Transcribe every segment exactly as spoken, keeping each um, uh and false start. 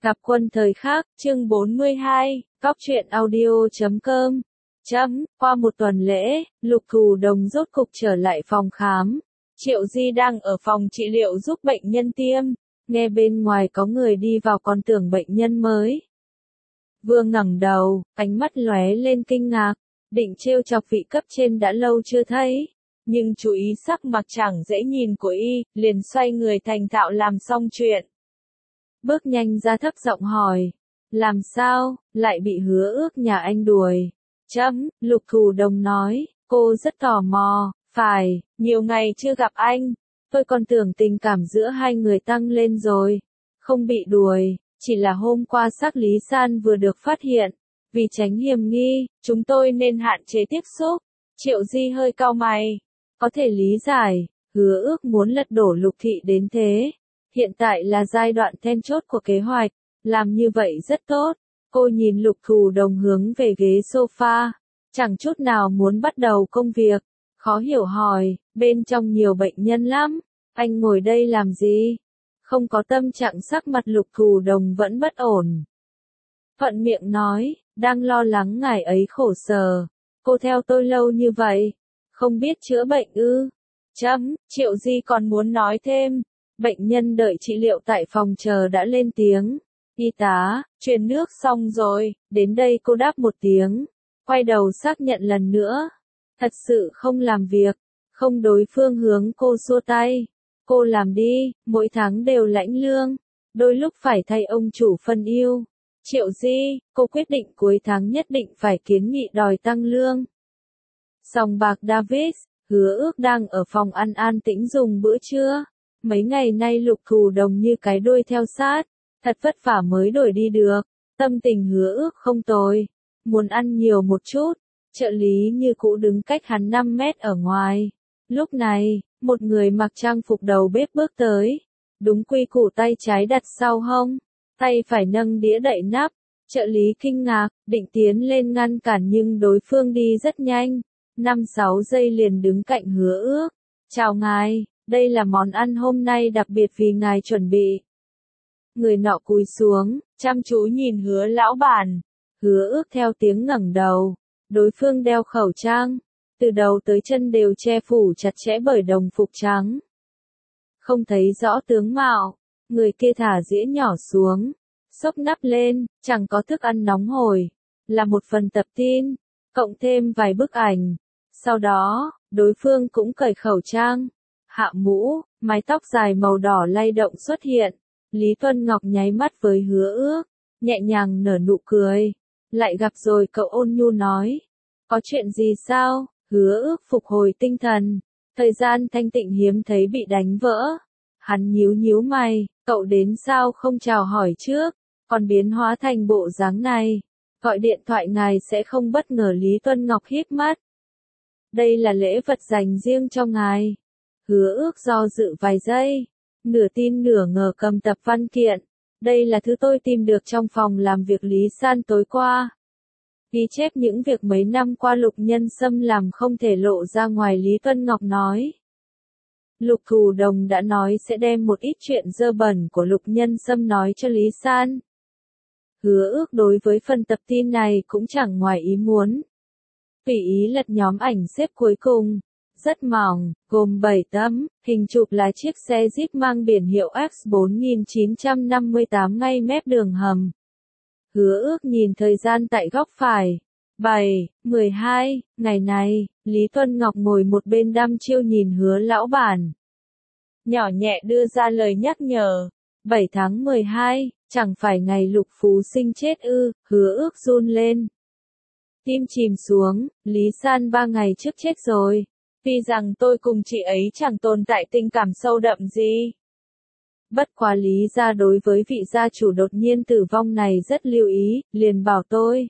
Gặp quân thời khắc, chương bốn mươi hai, góc truyện audio chấm com. Chấm, qua một tuần lễ, Lục Thù Đồng rốt cục trở lại phòng khám. Triệu Di đang ở phòng trị liệu giúp bệnh nhân tiêm, nghe bên ngoài có người đi vào còn tưởng bệnh nhân mới. Vừa ngẩng đầu, ánh mắt lóe lên kinh ngạc, định trêu chọc vị cấp trên đã lâu chưa thấy. Nhưng chú ý sắc mặt chẳng dễ nhìn của y, liền xoay người thành thạo làm xong chuyện. Bước nhanh ra thấp giọng hỏi, làm sao, lại bị Hứa Ước nhà anh đuổi? Chấm, Lục Thù Đồng nói, cô rất tò mò, phải, nhiều ngày chưa gặp anh, tôi còn tưởng tình cảm giữa hai người tăng lên rồi. Không bị đuổi, chỉ là hôm qua xác Lý San vừa được phát hiện, vì tránh hiểm nghi, chúng tôi nên hạn chế tiếp xúc. Triệu Di hơi cau mày, có thể lý giải, Hứa Ước muốn lật đổ Lục Thị đến thế. Hiện tại là giai đoạn then chốt của kế hoạch, làm như vậy rất tốt. Cô nhìn Lục Thù Đồng hướng về ghế sofa, chẳng chút nào muốn bắt đầu công việc. Khó hiểu hỏi, bên trong nhiều bệnh nhân lắm, anh ngồi đây làm gì? Không có tâm trạng. Sắc mặt Lục Thù Đồng vẫn bất ổn. Thuận miệng nói, đang lo lắng ngài ấy khổ sở. Cô theo tôi lâu như vậy, không biết chữa bệnh ư? Chấm, Triệu Di còn muốn nói thêm. Bệnh nhân đợi trị liệu tại phòng chờ đã lên tiếng. Y tá, truyền nước xong rồi, đến đây cô đáp một tiếng. Quay đầu xác nhận lần nữa. Thật sự không làm việc. Không, đối phương hướng cô xua tay. Cô làm đi, mỗi tháng đều lãnh lương. Đôi lúc phải thay ông chủ phân ưu. Triệu Di, cô quyết định cuối tháng nhất định phải kiến nghị đòi tăng lương. Sòng bạc Davis, Hứa Ước đang ở phòng ăn an tĩnh dùng bữa trưa. Mấy ngày nay Lục Thù Đồng như cái đuôi theo sát, thật vất vả mới đổi đi được. Tâm tình Hứa Ước không tồi, muốn ăn nhiều một chút. Trợ lý như cũ đứng cách hắn năm mét ở ngoài. Lúc này, một người mặc trang phục đầu bếp bước tới. Đúng quy củ, tay trái đặt sau hông, tay phải nâng đĩa đậy nắp. Trợ lý kinh ngạc, định tiến lên ngăn cản nhưng đối phương đi rất nhanh. năm sáu giây liền đứng cạnh Hứa Ước. Chào ngài, đây là món ăn hôm nay đặc biệt vì ngài chuẩn bị. Người nọ cúi xuống, chăm chú nhìn Hứa lão bản. Hứa Ước theo tiếng ngẩng đầu. Đối phương đeo khẩu trang, từ đầu tới chân đều che phủ chặt chẽ bởi đồng phục trắng. Không thấy rõ tướng mạo, người kia thả dĩa nhỏ xuống, xốc nắp lên, chẳng có thức ăn nóng hổi, là một phần tập tin, cộng thêm vài bức ảnh. Sau đó, đối phương cũng cởi khẩu trang, hạ mũ, mái tóc dài màu đỏ lay động xuất hiện. Lý Tuân Ngọc nháy mắt với Hứa Ước, nhẹ nhàng nở nụ cười. Lại gặp rồi, cậu ôn nhu nói. Có chuyện gì sao? Hứa Ước phục hồi tinh thần. Thời gian thanh tịnh hiếm thấy bị đánh vỡ. Hắn nhíu nhíu mày, cậu đến sao không chào hỏi trước, còn biến hóa thành bộ dáng này. Gọi điện thoại ngài sẽ không bất ngờ. Lý Tuân Ngọc híp mắt. Đây là lễ vật dành riêng cho ngài. Hứa Ước do dự vài giây, nửa tin nửa ngờ cầm tập văn kiện. Đây là thứ tôi tìm được trong phòng làm việc Lý San tối qua. Ghi chép những việc mấy năm qua Lục Nhân Sâm làm không thể lộ ra ngoài. Lý Tuân Ngọc nói. Lục Thù Đồng đã nói sẽ đem một ít chuyện dơ bẩn của Lục Nhân Sâm nói cho Lý San. Hứa Ước đối với phần tập tin này cũng chẳng ngoài ý muốn. Tùy ý lật nhóm ảnh xếp cuối cùng. Rất mỏng, gồm bảy tấm, hình chụp là chiếc xe Jeep mang biển hiệu X bốn nghìn chín trăm năm mươi tám ngay mép đường hầm. Hứa Ước nhìn thời gian tại góc phải. bảy, mười hai, ngày này, Lý Tuân Ngọc ngồi một bên đăm chiêu nhìn Hứa lão bản. Nhỏ nhẹ đưa ra lời nhắc nhở. bảy tháng mười hai, chẳng phải ngày Lục Phú Sinh chết ư? Hứa Ước run lên. Tim chìm xuống, Lý San ba ngày trước chết rồi. Tuy rằng tôi cùng chị ấy chẳng tồn tại tình cảm sâu đậm gì. Bất quá Lý gia đối với vị gia chủ đột nhiên tử vong này rất lưu ý, liền bảo tôi.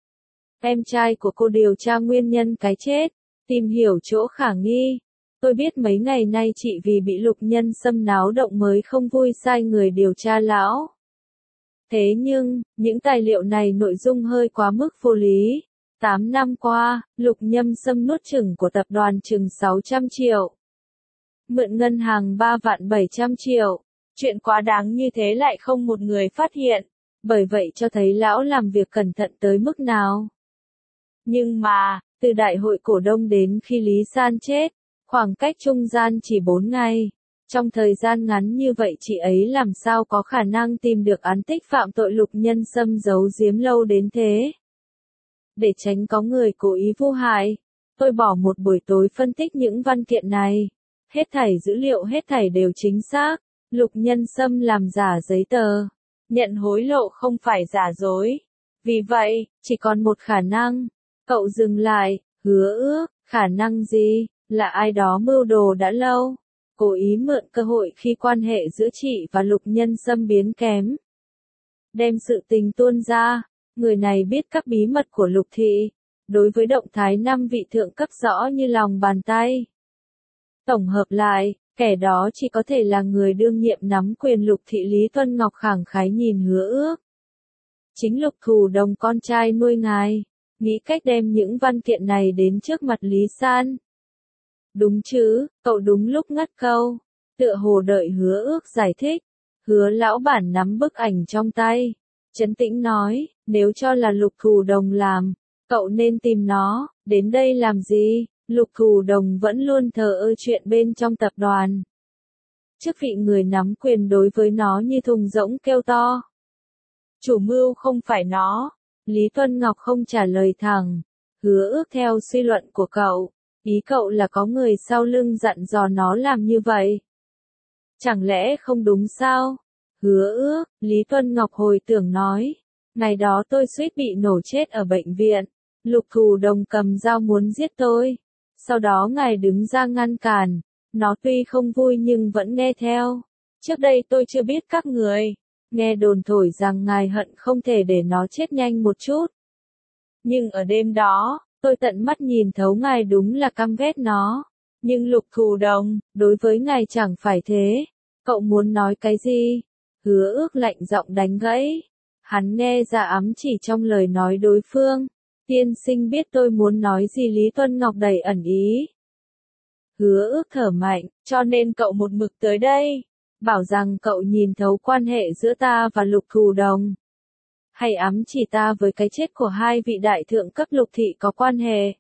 Em trai của cô điều tra nguyên nhân cái chết, tìm hiểu chỗ khả nghi. Tôi biết mấy ngày nay chị vì bị Lục Nhân Sâm náo động mới không vui sai người điều tra lão. Thế nhưng, những tài liệu này nội dung hơi quá mức vô lý. tám năm qua, Lục Nhân Sâm nuốt chửng của tập đoàn chừng sáu trăm triệu. Mượn ngân hàng ba vạn bảy trăm triệu. Chuyện quá đáng như thế lại không một người phát hiện. Bởi vậy cho thấy lão làm việc cẩn thận tới mức nào. Nhưng mà, từ đại hội cổ đông đến khi Lý San chết, khoảng cách trung gian chỉ bốn ngày. Trong thời gian ngắn như vậy chị ấy làm sao có khả năng tìm được án tích phạm tội Lục Nhân Sâm giấu giếm lâu đến thế. Để tránh có người cố ý vu hại, tôi bỏ một buổi tối phân tích những văn kiện này. Hết thảy dữ liệu hết thảy đều chính xác. Lục Nhân Sâm làm giả giấy tờ, nhận hối lộ không phải giả dối. Vì vậy, chỉ còn một khả năng. Cậu dừng lại, hứa ước, khả năng gì, là ai đó mưu đồ đã lâu. Cố ý mượn cơ hội khi quan hệ giữa chị và Lục Nhân Sâm biến kém. Đem sự tình tuôn ra, người này biết các bí mật của Lục Thị. Đối với động thái năm vị thượng cấp rõ như lòng bàn tay. Tổng hợp lại, kẻ đó chỉ có thể là người đương nhiệm nắm quyền Lục Thị Lý Tuân Ngọc khẳng khái nhìn hứa ước. Chính Lục Thù Đồng con trai nuôi ngài, nghĩ cách đem những văn kiện này đến trước mặt Lý San. Đúng chứ, cậu đúng lúc ngắt câu, tựa hồ đợi hứa ước giải thích. Hứa lão bản nắm bức ảnh trong tay, trấn tĩnh nói, nếu cho là Lục Thù Đồng làm, cậu nên tìm nó, đến đây làm gì? Lục Thù Đồng vẫn luôn thờ ơ chuyện bên trong tập đoàn. Chức vị người nắm quyền đối với nó như thùng rỗng kêu to. Chủ mưu không phải nó. Lý Tuân Ngọc không trả lời thẳng. Hứa ước theo suy luận của cậu. Ý cậu là có người sau lưng dặn dò nó làm như vậy. Chẳng lẽ không đúng sao? Hứa ước, Lý Tuân Ngọc hồi tưởng nói. Ngày đó tôi suýt bị nổ chết ở bệnh viện. Lục Thù Đồng cầm dao muốn giết tôi. Sau đó ngài đứng ra ngăn cản. Nó tuy không vui nhưng vẫn nghe theo. Trước đây tôi chưa biết các người. Nghe đồn thổi rằng ngài hận không thể để nó chết nhanh một chút. Nhưng ở đêm đó, tôi tận mắt nhìn thấu ngài đúng là căm ghét nó. Nhưng Lục Thù Đồng, đối với ngài chẳng phải thế. Cậu muốn nói cái gì? Hứa ước lạnh giọng đánh gãy. Hắn nghe ra ám chỉ trong lời nói đối phương. Tiên sinh biết tôi muốn nói gì? Lý Tuân Ngọc đầy ẩn ý. Hứa ước thở mạnh, cho nên cậu một mực tới đây. Bảo rằng cậu nhìn thấu quan hệ giữa ta và Lục Thù Đồng. Hay ám chỉ ta với cái chết của hai vị đại thượng cấp Lục Thị có quan hệ?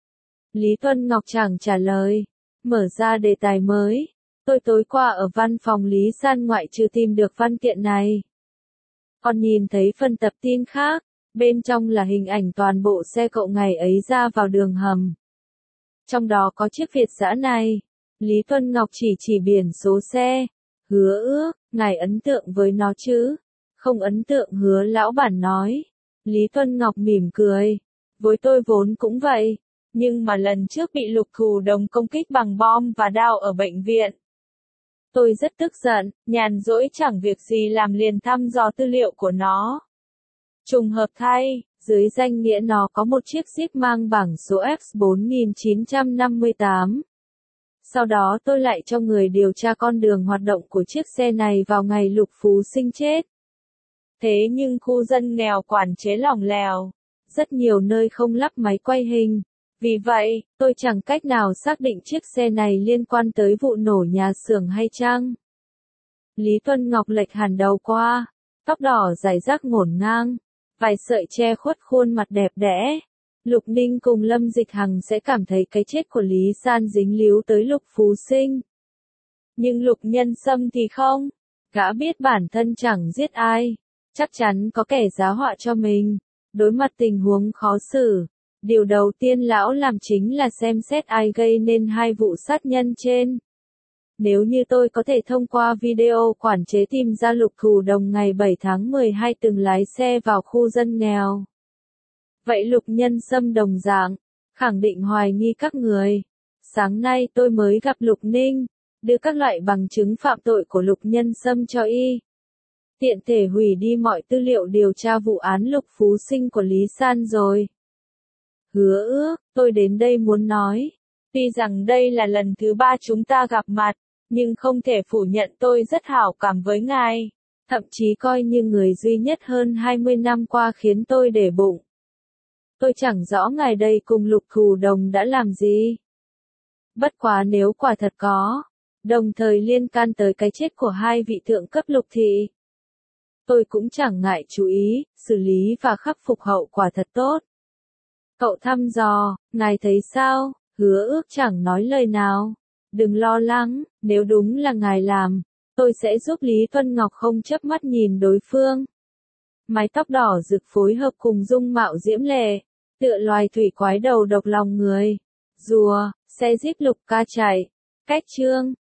Lý Tuân Ngọc chẳng trả lời. Mở ra đề tài mới. Tôi tối qua ở văn phòng Lý San ngoại trừ tìm được văn kiện này. Còn nhìn thấy phần tập tin khác. Bên trong là hình ảnh toàn bộ xe cậu ngày ấy ra vào đường hầm. Trong đó có chiếc Việt dã này. Lý Tuân Ngọc chỉ chỉ biển số xe. Hứa ước, ngài ấn tượng với nó chứ? Không ấn tượng, hứa lão bản nói. Lý Tuân Ngọc mỉm cười. Với tôi vốn cũng vậy. Nhưng mà lần trước bị Lục Thù Đồng công kích bằng bom và đao ở bệnh viện. Tôi rất tức giận, nhàn rỗi chẳng việc gì làm liền thăm dò tư liệu của nó. Trùng hợp thay, dưới danh nghĩa nó có một chiếc Jeep mang bảng số F bốn nghìn chín trăm năm mươi tám. Sau đó tôi lại cho người điều tra con đường hoạt động của chiếc xe này vào ngày Lục Phú Sinh chết. Thế nhưng khu dân nghèo quản chế lỏng lẻo, rất nhiều nơi không lắp máy quay hình. Vì vậy, tôi chẳng cách nào xác định chiếc xe này liên quan tới vụ nổ nhà xưởng hay chăng. Lý Tuân Ngọc lệch hẳn đầu qua, tóc đỏ rải rác ngổn ngang, vài sợi che khuất khuôn mặt đẹp đẽ. Lục Ninh cùng Lâm Dịch Hằng sẽ cảm thấy cái chết của Lý San dính líu tới Lục Phú Sinh. Nhưng Lục Nhân Sâm thì không. Gã biết bản thân chẳng giết ai. Chắc chắn có kẻ giá họa cho mình. Đối mặt tình huống khó xử, điều đầu tiên lão làm chính là xem xét ai gây nên hai vụ sát nhân trên. Nếu như tôi có thể thông qua video quản chế tìm ra Lục Thù Đồng ngày bảy tháng mười hai từng lái xe vào khu dân nghèo. Vậy Lục Nhân Sâm đồng dạng, khẳng định hoài nghi các người. Sáng nay tôi mới gặp Lục Ninh, đưa các loại bằng chứng phạm tội của Lục Nhân Sâm cho y. Tiện thể hủy đi mọi tư liệu điều tra vụ án Lục Phú Sinh của Lý San rồi. Hứa ước, tôi đến đây muốn nói. Tuy rằng đây là lần thứ ba chúng ta gặp mặt, nhưng không thể phủ nhận tôi rất hảo cảm với ngài. Thậm chí coi như người duy nhất hơn hai mươi năm qua khiến tôi để bụng. Tôi chẳng rõ ngài đây cùng Lục Thù Đồng đã làm gì. Bất quá nếu quả thật có, đồng thời liên can tới cái chết của hai vị thượng cấp Lục Thị. tôi cũng chẳng ngại chú ý, xử lý và khắc phục hậu quả thật tốt. Cậu thăm dò, ngài thấy sao? Hứa Ước chẳng nói lời nào. Đừng lo lắng, nếu đúng là ngài làm, tôi sẽ giúp Lý Tuân Ngọc không chớp mắt nhìn đối phương. Mái tóc đỏ rực phối hợp cùng dung mạo diễm lệ, tựa loài thủy quái đầu độc lòng người. Rùa, xe jeep lục ca chạy. Cách chương